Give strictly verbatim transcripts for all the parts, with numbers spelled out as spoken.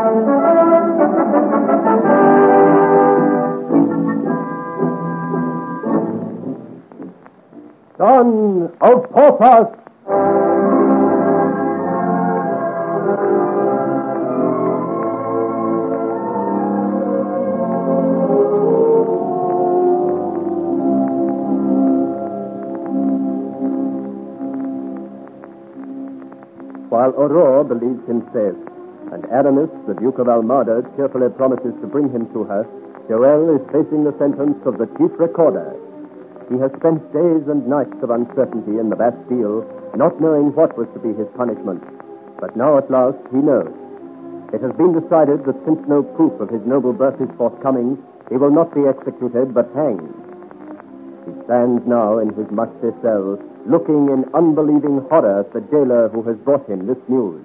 Son of Porthos! While Aurore believes him safe, and Aramis, the Duke of Almada, cheerfully promises to bring him to her, Joel is facing the sentence of the chief recorder. He has spent days and nights of uncertainty in the Bastille, not knowing what was to be his punishment. But now at last he knows. It has been decided that since no proof of his noble birth is forthcoming, he will not be executed but hanged. He stands now in his musty cell, looking in unbelieving horror at the jailer who has brought him this news.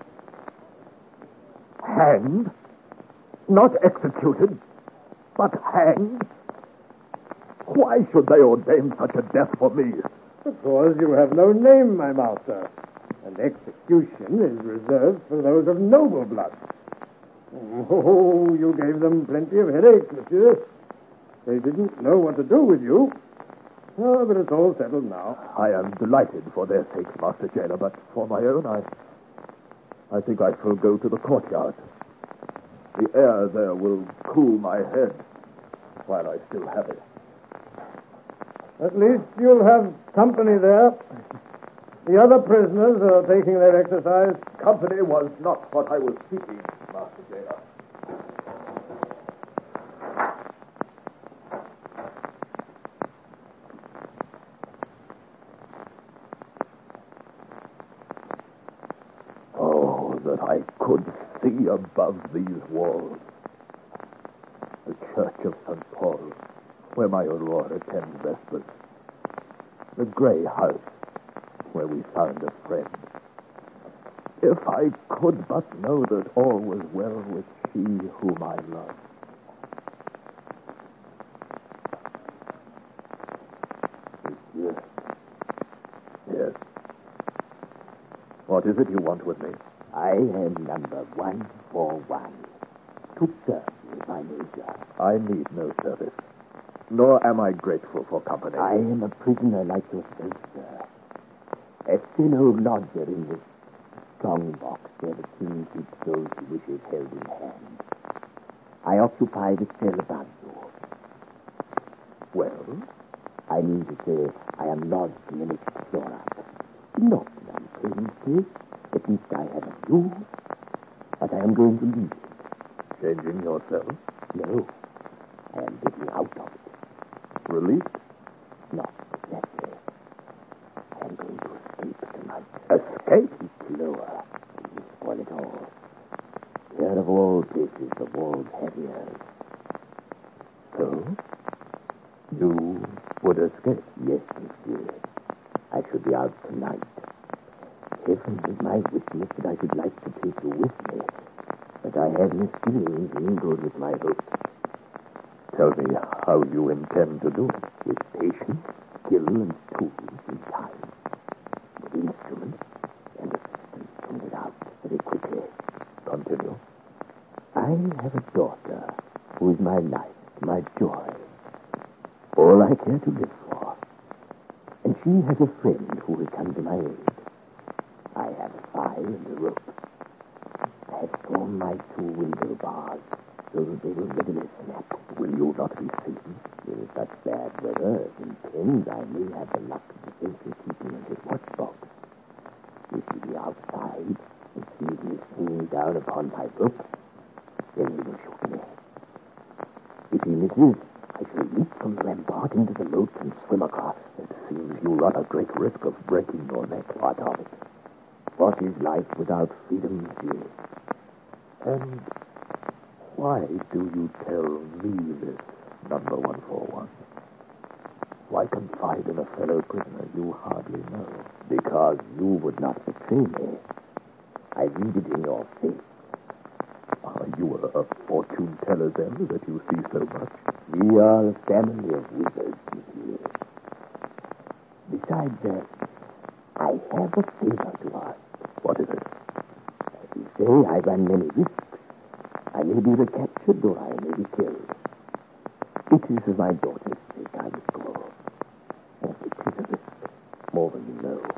Hanged? Not executed, but hanged? Why should they ordain such a death for me? Because you have no name, my master, and execution is reserved for those of noble blood. Oh, you gave them plenty of headaches, monsieur. They didn't know what to do with you. Oh, but it's all settled now. I am delighted for their sakes, Master Jailer, but for my own, I... I think I shall go to the courtyard. The air there will cool my head while I still have it. At least you'll have company there. The other prisoners are taking their exercise. Company was not what I was seeking, Master Jailer. Oh, that I could see above these walls the church of Saint Paul, where my Aurore attends vespers. The grey house, where we found a friend. If I could but know that all was well with she whom I love. Yes. Yes. What is it you want with me? I am number one four one. To serve you, my major. I need no service. Nor am I grateful for company. I am a prisoner like yourself, sir. A fellow lodger in this strong box where the king keeps those he wishes held in hand. I occupy the cell above you. Well? I mean to say, I am lodged in the next floor up. Not an unpleasant place. At least I have a view. But I am going to leave it. Changing yourself? No. I am getting out of it. Released? Not exactly. I am going to escape tonight. Escape? Speak lower. You spoil it all. Here of all places, the walls have ears. So? You would escape? Yes, monsieur. I should be out tonight. Heaven is my witness that I should like to take you with me. But I have misgivings mingled with my hopes. Tell me how you intend to do it. With patience, skill, and tools in time. With instruments and assistance from without very quickly. Continue. I have a daughter who is my life, my joy. All I care to live for. And she has a friend who will come to my aid. I have a fire and a rope. I have drawn my two window bars so that they will readily snap. Will you not be seen? In such bad weather, as intends, I may have the luck of the safely keeping a good watchbox. If he be outside and sees me swinging down upon my rope, then he will shoot me. If he misses, I shall leap from the rampart into the moat and swim across. It seems you run a great risk of breaking your neck. What of it? What is life without freedom, monsieur? And why do you tell me this, number one four one? Why confide in a fellow prisoner you hardly know? Because you would not betray me. I read it in your face. Are you a, a fortune teller, then, that you see so much? We are a family of wizards, monsieur. Besides that, I have a favor to ask. What is it? As you say, I run many risks. I I may be recaptured or I may be killed. It is for my daughter's sake I must go. And it is a risk, more than you know.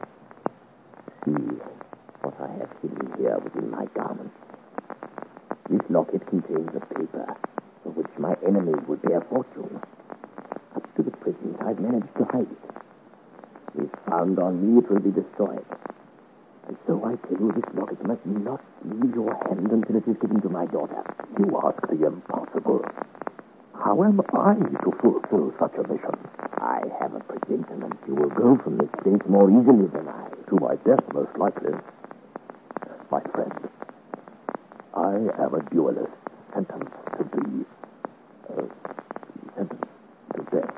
See what I have hidden here within my garment. This locket contains a paper for which my enemies would pay a fortune. Up to the present, I've managed to hide it. If found on me, it will be destroyed. And so I tell you, this locket must not leave your hand until it is given to my daughter. You ask the impossible. How am I to fulfill such a mission? I have a presentiment you will go from this place more easily than I. To my death, most likely. My friend, I am a duelist sentenced to be... Uh, sentenced to death.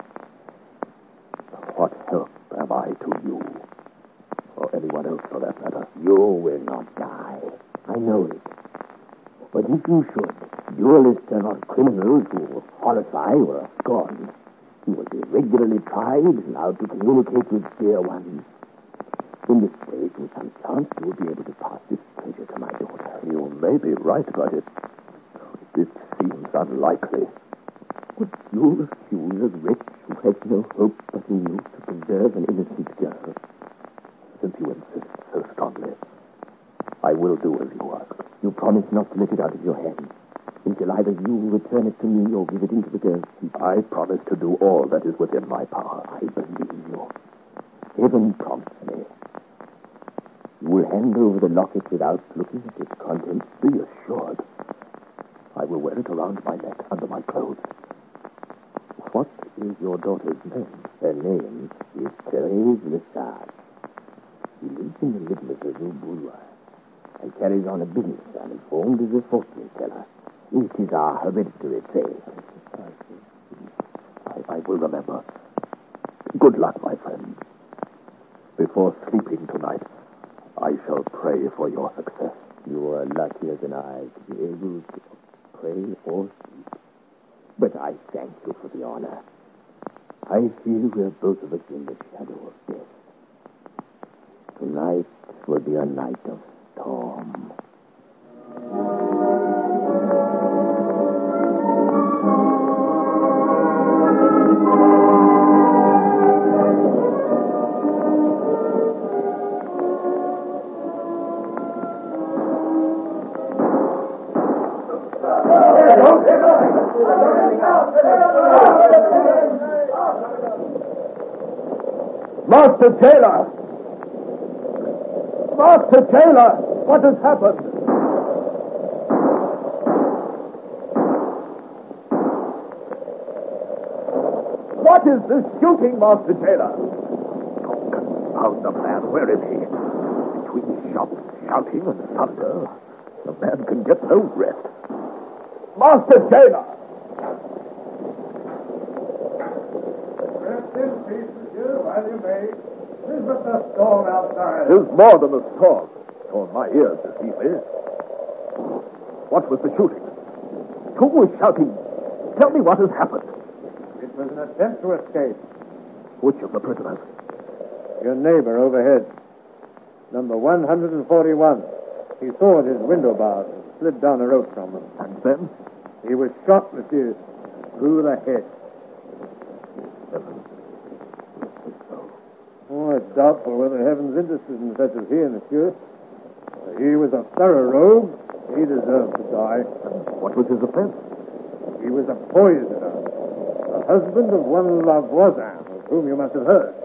What help am I to you? Or anyone else, for that matter? You will not die. I know it. But if you should, duelists are not criminals who horrify or scorn. You will be regularly tried and allowed to communicate with dear ones. In this place, with some chance, you will be able to pass this treasure to my daughter. You may be right, but it, it seems unlikely. Would you accuse a wretch who has no hope but in you to preserve an innocent girl? Since you insist so strongly, I will do as you ask. You promise not to let it out of your hands until either you return it to me or give it into the girl's keeping. I promise to do all that is within my power. I believe you. Heaven prompts me. You will hand over the locket without looking at its contents. Be assured. I will wear it around my neck under my clothes. What is your daughter's name? Her name is Therese Lesage. She lives in the middle of the Rue Bouloir and carries on a business uninformed as a fortune teller. It is our hereditary trade. I, I will remember. Good luck, my friend. Before sleeping tonight, I shall pray for your success. You are luckier than I to be able to pray or sleep. But I thank you for the honor. I feel we're both of us in the shadow of death. Tonight will be a night of storm. Master Taylor! Master Taylor! What has happened? What is this shooting, Master Taylor? Oh, confound the man. Where is he? Between shots, shouting, and thunder, the man can get no rest. Master Taylor! Rest in peace, monsieur, while you may. It is but the storm outside. It is more than a storm. Or my ears deceive me. What was the shooting? Who was shouting? Tell me what has happened. It was an attempt to escape. Which of the prisoners? Your neighbor overhead. Number one forty-one. He soared his window bars and slid down a rope from them. And then? He was shot, monsieur, through the head. Heaven. Oh, it's doubtful whether heaven's interested in such as he, monsieur. He was a thorough rogue. He deserved to die. What was his offense? He was a poisoner. The husband of one Lavoisin, of whom you must have heard.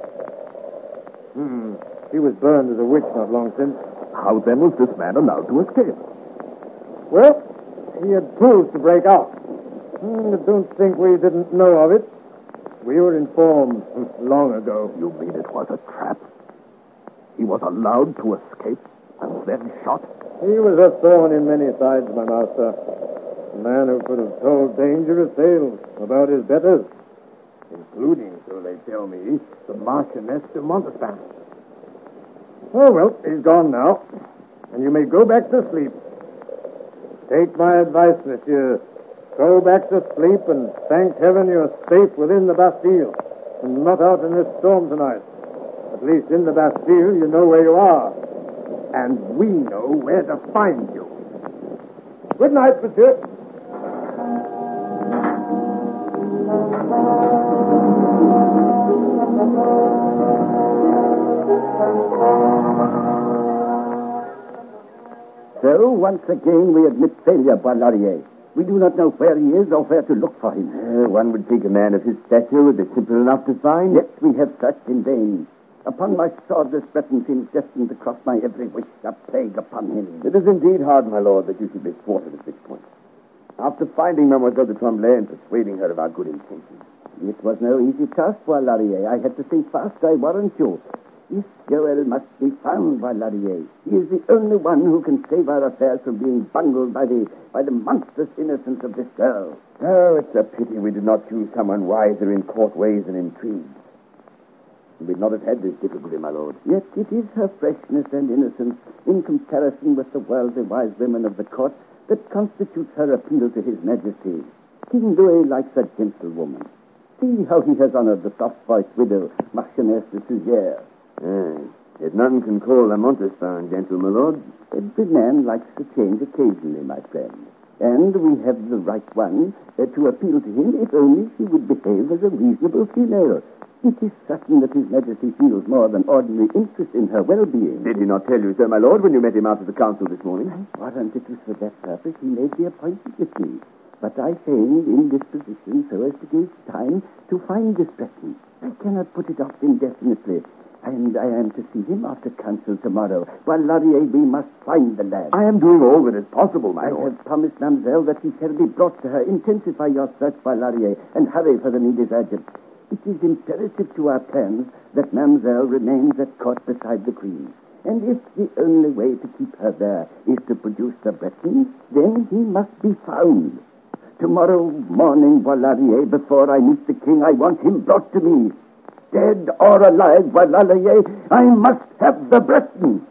Hmm. He was burned as a witch not long since. How then was this man allowed to escape? Well, he had tools to break out. Hmm, I don't think we didn't know of it. We were informed long ago. You mean it was a trap? He was allowed to escape and then shot? He was a thorn in many sides, my master. A man who could have told dangerous tales about his betters, including, so they tell me, the Marchioness de Montespan. Oh, well, he's gone now, and you may go back to sleep. Take my advice, monsieur. Go back to sleep and thank heaven you're safe within the Bastille and not out in this storm tonight. At least in the Bastille, you know where you are. And we know where to find you. Good night, monsieur. So, once again, we admit failure, Bois-Laurier. We do not know where he is or where to look for him. Uh, one would think a man of his stature would be simple enough to find. Yet we have searched in vain. Upon my sword, this Breton seems destined to cross my every wish, a plague upon him. It is indeed hard, my lord, that you should be thwarted at this point. After finding Mademoiselle de Tremblay and persuading her of our good intentions. It was no easy task, Bois-Laurier. I had to think fast, I warrant you. This Joel must be found, Bois-Laurier. He is the only one who can save our affairs from being bungled by the by the monstrous innocence of this girl. Oh, it's a pity we did not choose someone wiser in court ways and intrigues. We'd not have had this difficulty, my lord. Yet it is her freshness and innocence, in comparison with the worldly wise women of the court, that constitutes her appeal to his majesty. King Louis likes a gentlewoman. See how he has honored the soft-voiced widow, Marchioness de Sugière. Ah, yet none can call La Montespan gentle, my lord. Every man likes to change occasionally, my friend. And we have the right one uh, to appeal to him if only she would behave as a reasonable female. It is certain that His Majesty feels more than ordinary interest in her well-being. Did he not tell you so, my lord, when you met him out of the council this morning? I warrant it was for that purpose he made the appointment with me. But I feigned indisposition so as to give time to find this Breton. I cannot put it off indefinitely. And I am to see him after council tomorrow. Bois-Laurier, we must find the lad. I am doing all that is possible, my I lord. have promised Mademoiselle that he shall be brought to her. Intensify your search, Bois-Laurier, and hurry, for the need is urgent. It is imperative to our plans that Mademoiselle remains at court beside the Queen. And if the only way to keep her there is to produce the Breton, then he must be found. Tomorrow morning, Bois-Laurier, before I meet the king, I want him brought to me. Dead or alive, Bois-Laurier, I must have the Breton.